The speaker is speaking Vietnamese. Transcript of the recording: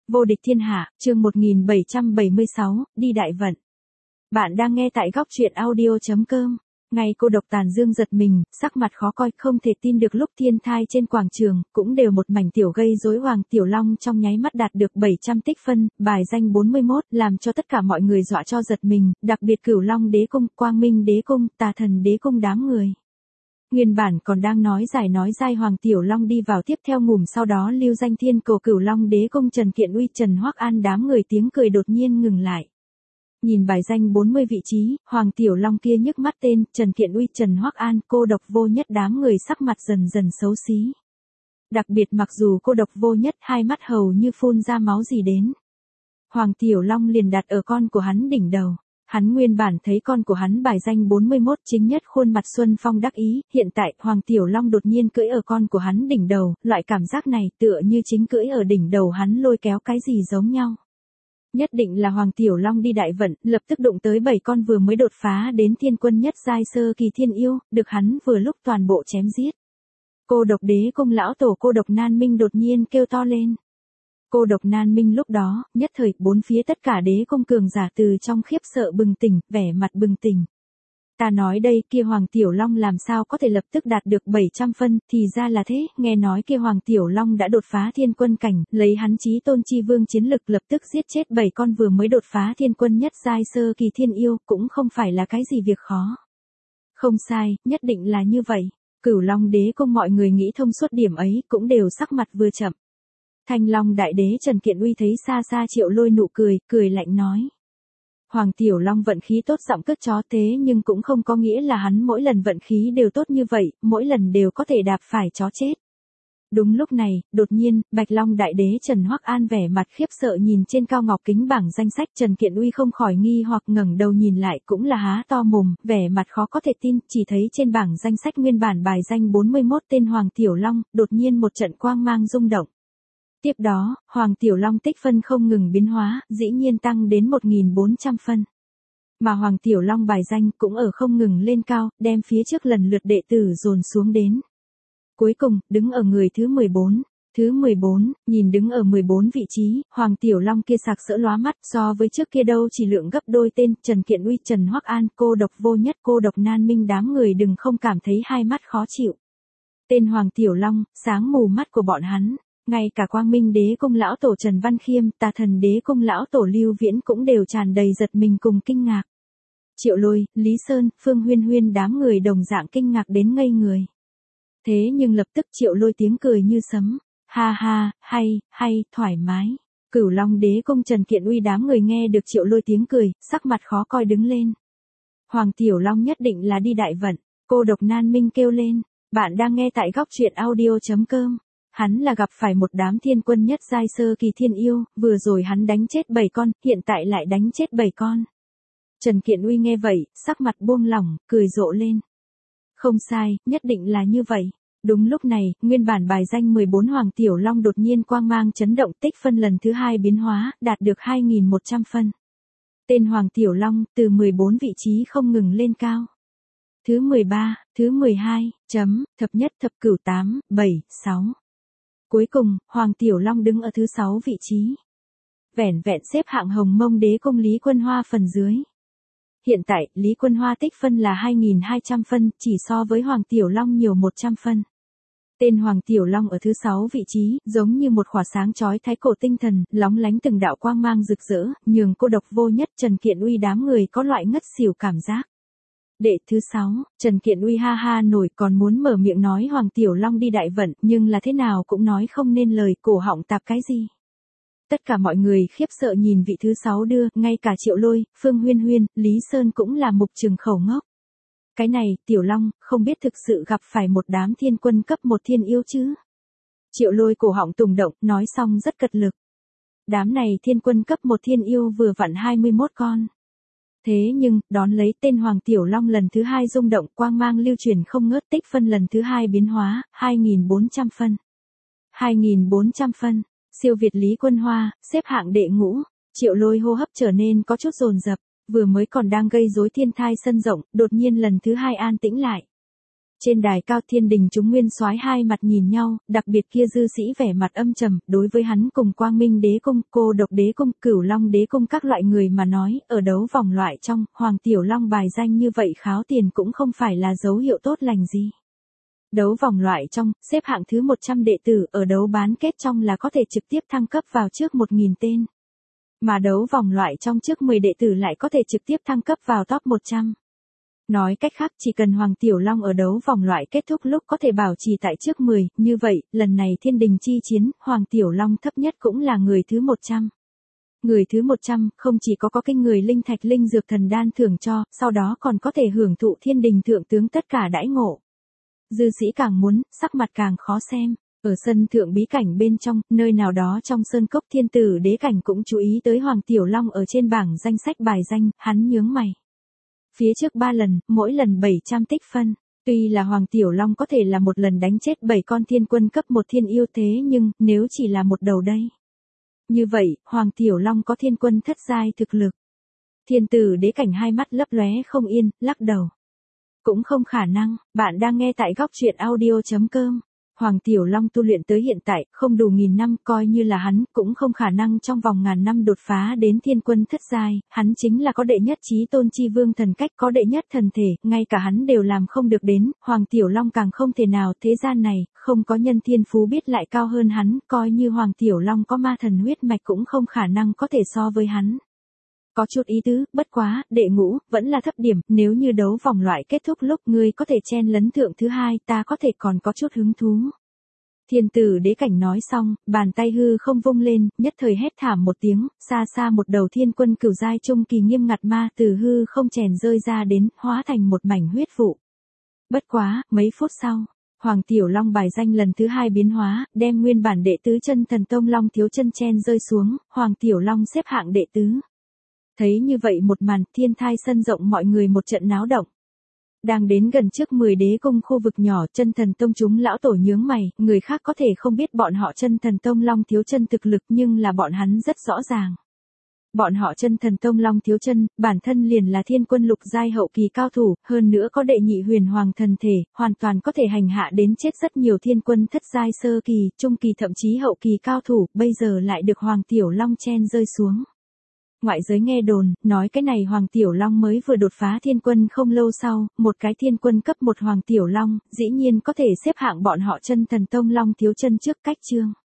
Vô địch thiên hạ, chương 1776, đi đại vận. Bạn đang nghe tại góc truyện audio.com. Ngay cô độc Tàn Dương giật mình, sắc mặt khó coi, không thể tin được lúc thiên thai trên quảng trường, cũng đều một mảnh tiểu gây rối. Hoàng Tiểu Long trong nháy mắt đạt được 700 tích phân, bài danh 41, làm cho tất cả mọi người dọa cho giật mình, đặc biệt Cửu Long Đế Cung, Quang Minh Đế Cung, Tà Thần Đế Cung đám người. Nguyên bản còn đang nói dai Hoàng Tiểu Long đi vào tiếp theo ngủm, sau đó lưu danh thiên cổ Cửu Long Đế Cung Trần Kiện Uy Trần Hoắc An đám người tiếng cười đột nhiên ngừng lại. Nhìn bài danh 40 vị trí, Hoàng Tiểu Long kia nhức mắt tên, Trần Kiện Uy Trần Hoắc An, cô độc vô nhất đám người sắc mặt dần dần xấu xí. Đặc biệt mặc dù cô độc vô nhất hai mắt hầu như phun ra máu gì đến. Hoàng Tiểu Long liền đặt ở con của hắn đỉnh đầu. Hắn nguyên bản thấy con của hắn bài danh 41 chính nhất khuôn mặt Xuân Phong đắc ý, hiện tại Hoàng Tiểu Long đột nhiên cưỡi ở con của hắn đỉnh đầu, loại cảm giác này tựa như chính cưỡi ở đỉnh đầu hắn lôi kéo cái gì giống nhau. Nhất định là Hoàng Tiểu Long đi đại vận, lập tức đụng tới 7 con vừa mới đột phá đến thiên quân nhất giai sơ kỳ thiên yêu, được hắn vừa lúc toàn bộ chém giết. Cô độc Đế Cung lão tổ Cô độc Nan Minh đột nhiên kêu to lên. Cô độc Nan Minh lúc đó, nhất thời, bốn phía tất cả đế cung cường giả từ trong khiếp sợ bừng tỉnh, vẻ mặt bừng tỉnh. Ta nói đây, kia Hoàng Tiểu Long làm sao có thể lập tức đạt được 700 phân, thì ra là thế, nghe nói kia Hoàng Tiểu Long đã đột phá thiên quân cảnh, lấy hắn chí tôn chi vương chiến lực lập tức giết chết 7 con vừa mới đột phá thiên quân nhất giai sơ kỳ thiên yêu, cũng không phải là cái gì việc khó. Không sai, nhất định là như vậy. Cửu Long Đế Cung mọi người nghĩ thông suốt điểm ấy, cũng đều sắc mặt vừa chậm. Thanh Long Đại Đế Trần Kiện Uy thấy xa xa Triệu Lôi nụ cười, cười lạnh nói. Hoàng Tiểu Long vận khí tốt giọng cất chó thế nhưng cũng không có nghĩa là hắn mỗi lần vận khí đều tốt như vậy, mỗi lần đều có thể đạp phải chó chết. Đúng lúc này, đột nhiên, Bạch Long Đại Đế Trần Hoắc An vẻ mặt khiếp sợ nhìn trên cao ngọc kính bảng danh sách, Trần Kiện Uy không khỏi nghi hoặc ngẩng đầu nhìn lại cũng là há to mồm, vẻ mặt khó có thể tin, chỉ thấy trên bảng danh sách nguyên bản bài danh 41 tên Hoàng Tiểu Long, đột nhiên một trận quang mang rung động. Tiếp đó, Hoàng Tiểu Long tích phân không ngừng biến hóa, dĩ nhiên tăng đến 1400 phân. Mà Hoàng Tiểu Long bài danh cũng ở không ngừng lên cao, đem phía trước lần lượt đệ tử dồn xuống đến. Cuối cùng, đứng ở người thứ 14. Thứ 14, nhìn đứng ở 14 vị trí, Hoàng Tiểu Long kia sặc sỡ lóa mắt, so với trước kia đâu chỉ lượng gấp đôi tên, Trần Kiện Uy Trần Hoắc An, cô độc vô nhất, cô độc Nan Minh đám người đừng không cảm thấy hai mắt khó chịu. Tên Hoàng Tiểu Long, sáng mù mắt của bọn hắn. Ngay cả Quang Minh Đế Cung lão tổ Trần Văn Khiêm, Tà Thần Đế Cung lão tổ Lưu Viễn cũng đều tràn đầy giật mình cùng kinh ngạc. Triệu Lôi, Lý Sơn, Phương Huyên Huyên đám người đồng dạng kinh ngạc đến ngây người. Thế nhưng lập tức Triệu Lôi tiếng cười như sấm, ha ha, hay, thoải mái. Cửu Long Đế Cung Trần Kiện Uy đám người nghe được Triệu Lôi tiếng cười, sắc mặt khó coi đứng lên. Hoàng Tiểu Long nhất định là đi đại vận, Cô độc Nan Minh kêu lên, bạn đang nghe tại góc truyện audio.com. Hắn là gặp phải một đám thiên quân nhất giai sơ kỳ thiên yêu, vừa rồi hắn đánh chết 7 con, hiện tại lại đánh chết 7 con. Trần Kiện Uy nghe vậy, sắc mặt buông lỏng, cười rộ lên. Không sai, nhất định là như vậy. Đúng lúc này, nguyên bản bài danh 14 Hoàng Tiểu Long đột nhiên quang mang chấn động, tích phân lần thứ 2 biến hóa, đạt được 2100 phân. Tên Hoàng Tiểu Long, từ 14 vị trí không ngừng lên cao. Thứ 13, thứ 12, thập nhất thập cửu 8, 7, 6. Cuối cùng, Hoàng Tiểu Long đứng ở thứ 6 vị trí. Vẻn vẹn xếp hạng Hồng Mông Đế Cung Lý Quân Hoa phần dưới. Hiện tại, Lý Quân Hoa tích phân là 2200 phân, chỉ so với Hoàng Tiểu Long nhiều 100 phân. Tên Hoàng Tiểu Long ở thứ 6 vị trí, giống như một khỏa sáng chói thái cổ tinh thần, lóng lánh từng đạo quang mang rực rỡ, nhường cô độc vô nhất Trần Kiện Uy đám người có loại ngất xỉu cảm giác. Đệ thứ 6, Trần Kiện Uy ha ha nổi còn muốn mở miệng nói Hoàng Tiểu Long đi đại vận, nhưng là thế nào cũng nói không nên lời, cổ họng tạp cái gì. Tất cả mọi người khiếp sợ nhìn vị thứ 6 đưa, ngay cả Triệu Lôi, Phương Huyên Huyên, Lý Sơn cũng là mục trường khẩu ngốc. Cái này, Tiểu Long, không biết thực sự gặp phải một đám thiên quân cấp 1 thiên yêu chứ. Triệu Lôi cổ họng tùng động, nói xong rất cật lực. Đám này thiên quân cấp 1 thiên yêu vừa vặn 21 con. Thế nhưng, đón lấy tên Hoàng Tiểu Long lần thứ 2 rung động, quang mang lưu truyền không ngớt, tích phân lần thứ 2 biến hóa, 2400 phân. 2400 phân, siêu việt Lý Quân Hoa, xếp hạng đệ ngũ. Triệu Lôi hô hấp trở nên có chút dồn dập, vừa mới còn đang gây rối thiên thai sân rộng, đột nhiên lần thứ 2 an tĩnh lại. Trên đài cao Thiên Đình chúng nguyên soái hai mặt nhìn nhau, đặc biệt kia dư sĩ vẻ mặt âm trầm, đối với hắn cùng Quang Minh Đế Cung, Cô Độc Đế Cung, Cửu Long Đế Cung các loại người mà nói, ở đấu vòng loại trong, Hoàng Tiểu Long bài danh như vậy kháo tiền cũng không phải là dấu hiệu tốt lành gì. Đấu vòng loại trong, xếp hạng thứ 100 đệ tử ở đấu bán kết trong là có thể trực tiếp thăng cấp vào trước 1.000 tên. Mà đấu vòng loại trong trước 10 đệ tử lại có thể trực tiếp thăng cấp vào top 100. Nói cách khác chỉ cần Hoàng Tiểu Long ở đấu vòng loại kết thúc lúc có thể bảo trì tại trước 10, như vậy, lần này Thiên Đình chi chiến, Hoàng Tiểu Long thấp nhất cũng là người thứ 100. Người thứ 100 không chỉ có kinh người linh thạch linh dược thần đan thưởng cho, sau đó còn có thể hưởng thụ Thiên Đình thượng tướng tất cả đãi ngộ. Dư sĩ càng muốn, sắc mặt càng khó xem. Ở sân thượng bí cảnh bên trong, nơi nào đó trong sơn cốc Thiên Tử Đế Cảnh cũng chú ý tới Hoàng Tiểu Long ở trên bảng danh sách bài danh, hắn nhướng mày. Phía trước 3 lần, mỗi lần 700 tích phân. Tuy là Hoàng Tiểu Long có thể là một lần đánh chết 7 con thiên quân cấp 1 thiên yêu thế nhưng, nếu chỉ là một đầu đây. Như vậy, Hoàng Tiểu Long có thiên quân thất giai thực lực. Thiên Tử Đế Cảnh hai mắt lấp lóe không yên, lắc đầu. Cũng không khả năng, bạn đang nghe tại góc truyện audio.com. Hoàng Tiểu Long tu luyện tới hiện tại, không đủ 1000 năm, coi như là hắn, cũng không khả năng trong vòng ngàn năm đột phá đến thiên quân thất giai, hắn chính là có đệ nhất chí tôn chi vương thần cách, có đệ nhất thần thể, ngay cả hắn đều làm không được đến, Hoàng Tiểu Long càng không thể nào, thế gian này, không có nhân thiên phú biết lại cao hơn hắn, coi như Hoàng Tiểu Long có ma thần huyết mạch cũng không khả năng có thể so với hắn. Có chút ý tứ, bất quá, đệ ngũ, vẫn là thấp điểm, nếu như đấu vòng loại kết thúc lúc ngươi có thể chen lấn thượng thứ hai, ta có thể còn có chút hứng thú. Thiên Tử Đế Cảnh nói xong, bàn tay hư không vung lên, nhất thời hét thảm một tiếng, xa xa một đầu thiên quân cửu giai trung kỳ nghiêm ngặt ma từ hư không chèn rơi ra đến, hóa thành một mảnh huyết vụ. Bất quá, mấy phút sau, Hoàng Tiểu Long bài danh lần thứ 2 biến hóa, đem nguyên bản đệ tứ chân thần tông Long Thiếu Chân chen rơi xuống, Hoàng Tiểu Long xếp hạng đệ tứ. Thấy như vậy một màn, thiên thai sân rộng mọi người một trận náo động. Đang đến gần trước 10 đế cung khu vực nhỏ, chân thần tông chúng lão tổ nhướng mày, người khác có thể không biết bọn họ chân thần tông Long Thiếu Chân thực lực nhưng là bọn hắn rất rõ ràng. Bọn họ chân thần tông Long Thiếu Chân, bản thân liền là thiên quân lục giai hậu kỳ cao thủ, hơn nữa có đệ nhị huyền hoàng thần thể, hoàn toàn có thể hành hạ đến chết rất nhiều thiên quân thất giai sơ kỳ, trung kỳ thậm chí hậu kỳ cao thủ, bây giờ lại được Hoàng Tiểu Long chen rơi xuống. Ngoại giới nghe đồn, nói cái này Hoàng Tiểu Long mới vừa đột phá thiên quân không lâu sau, một cái thiên quân cấp 1 Hoàng Tiểu Long, dĩ nhiên có thể xếp hạng bọn họ chân thần tông Long Thiếu Chân trước cách chương.